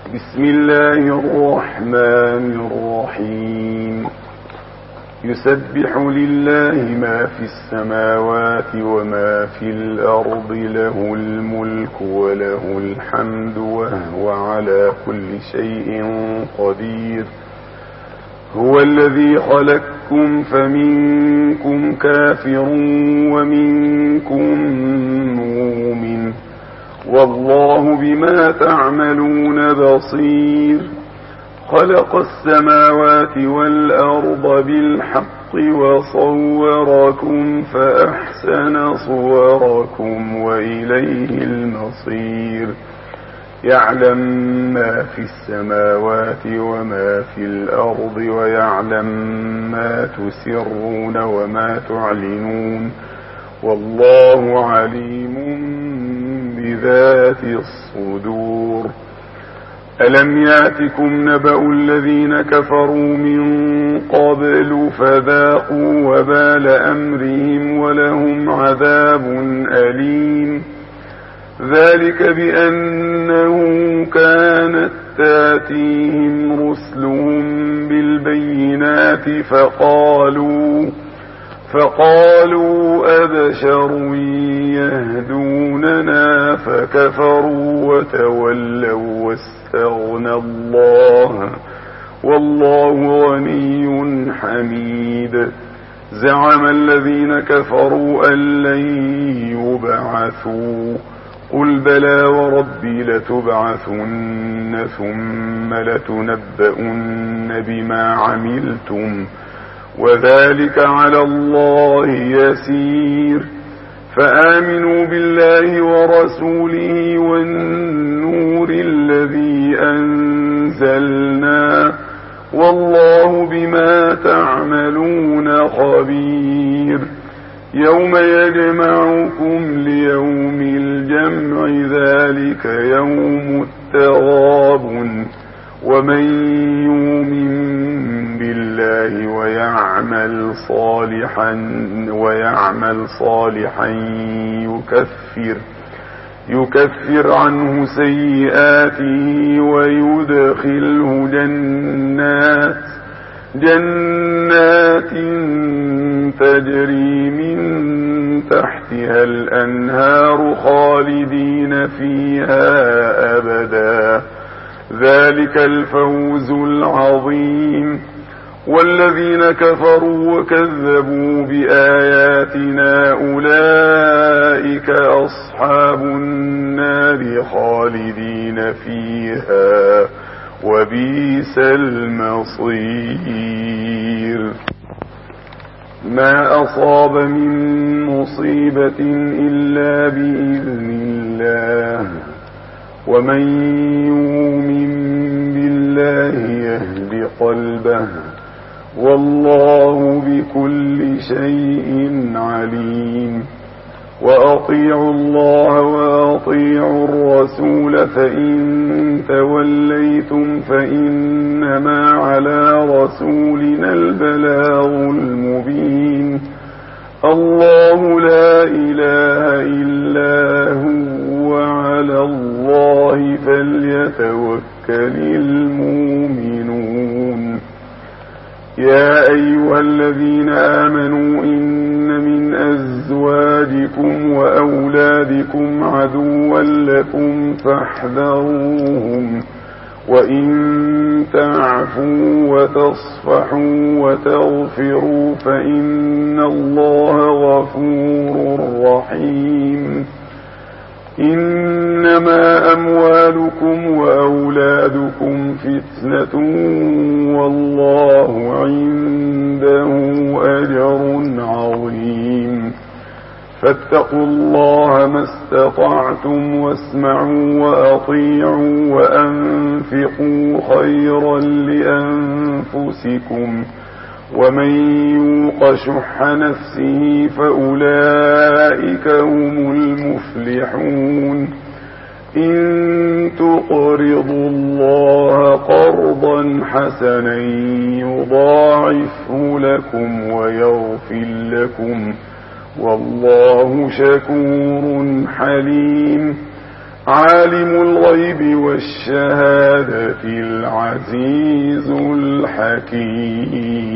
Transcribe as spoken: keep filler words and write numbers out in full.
بسم الله الرحمن الرحيم. يسبح لله ما في السماوات وما في الأرض، له الملك وله الحمد وهو على كل شيء قدير. هو الذي خلقكم فمنكم كافر ومنكم مؤمن، والله بما تعملون بصير. خلق السماوات والأرض بالحق وصوركم فأحسن صوركم وإليه المصير. يعلم ما في السماوات وما في الأرض، ويعلم ما تسرون وما تعلنون، والله عليم بذات الصدور. ألم يأتكم نبأ الذين كفروا من قبل فذاقوا وبال أمرهم ولهم عذاب أليم. ذلك بأنه كانت تأتيهم رسلهم بالبينات فقالوا فقالوا أبشر يهدوننا فكفروا وتولوا واستغنى الله، والله غني حميد. زعم الذين كفروا أن لن يبعثوا، قل بلى وربي لتبعثن ثم لتنبؤن بما عملتم، وذلك على الله يسير. فآمنوا بالله ورسوله والنور الذي أنزلنا، والله بما تعملون خبير. يوم يجمعكم ليوم الجمع، ذلك يوم التغابن. ومن يؤمن بالله ويعمل صالحا ويعمل صالحا يكفر يكفر عنه سيئاته ويدخله جنات جنات تجري من تحتها الأنهار خالدين فيها أبدا، ذلك الفوز العظيم. والذين كفروا وكذبوا بآياتنا أولئك أصحاب النار خالدين فيها، وبئس المصير. ما أصاب من مصيبة إلا بإذن الله، ومن يؤمن بالله يهد قلبه، والله بكل شيء عليم. وأطيعوا الله وأطيعوا الرسول، فإن توليتم فإنما على رسولنا البلاغ المبين. الله لا إله إلا هو، وعلى الله فليتوكل المؤمنون. يا أيها الذين آمنوا إن من أزواجكم وأولادكم عدوا لكم فاحذروهم، وإن تعفوا وتصفحوا وتغفروا فإن الله غفور رحيم. إنما أموالكم وأولادكم فتنة، والله عنده أجر عظيم. فاتقوا الله ما استطعتم، واسمعوا وأطيعوا وأنفقوا خيرا لأنفسكم، ومن يوق شح نفسه فأولئك هم المفلحون. إن تقرضوا الله قرضا حسنا يضاعفه لكم ويغفر لكم، والله شكور حليم. عالم الغيب والشهادة العزيز الحكيم.